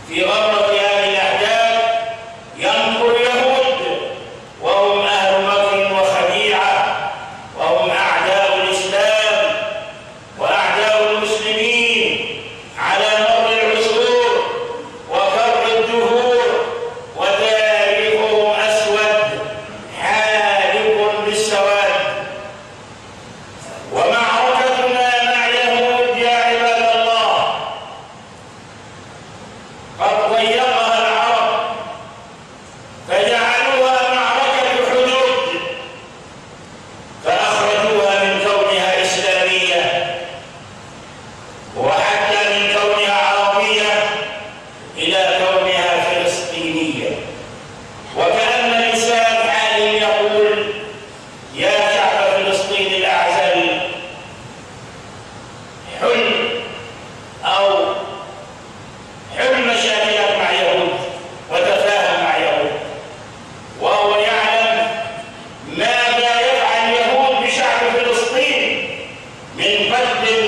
في غرة هذه الأحداث ينكر اليهود وهم أهل مكر وخديعة، وهم أعداء الإسلام وأعداء المسلمين على مر العصور وكر الدهور، وتاريخهم أسود حالق بالسواد. ومعركتنا مع اليهود يا عباد الله قد ضيقها العرب فجعلوها معركة حدود، فأخرجوها من كونها إسلامية وحتى من كونها عربية إلى كونها فلسطينية. وكأن لسان حال يقول: يا شعب فلسطين الأعزل، حل مشاكلك مع يهود وتفاهم مع يهود. وهو يعلم ماذا يفعل اليهود بشعب فلسطين من قتل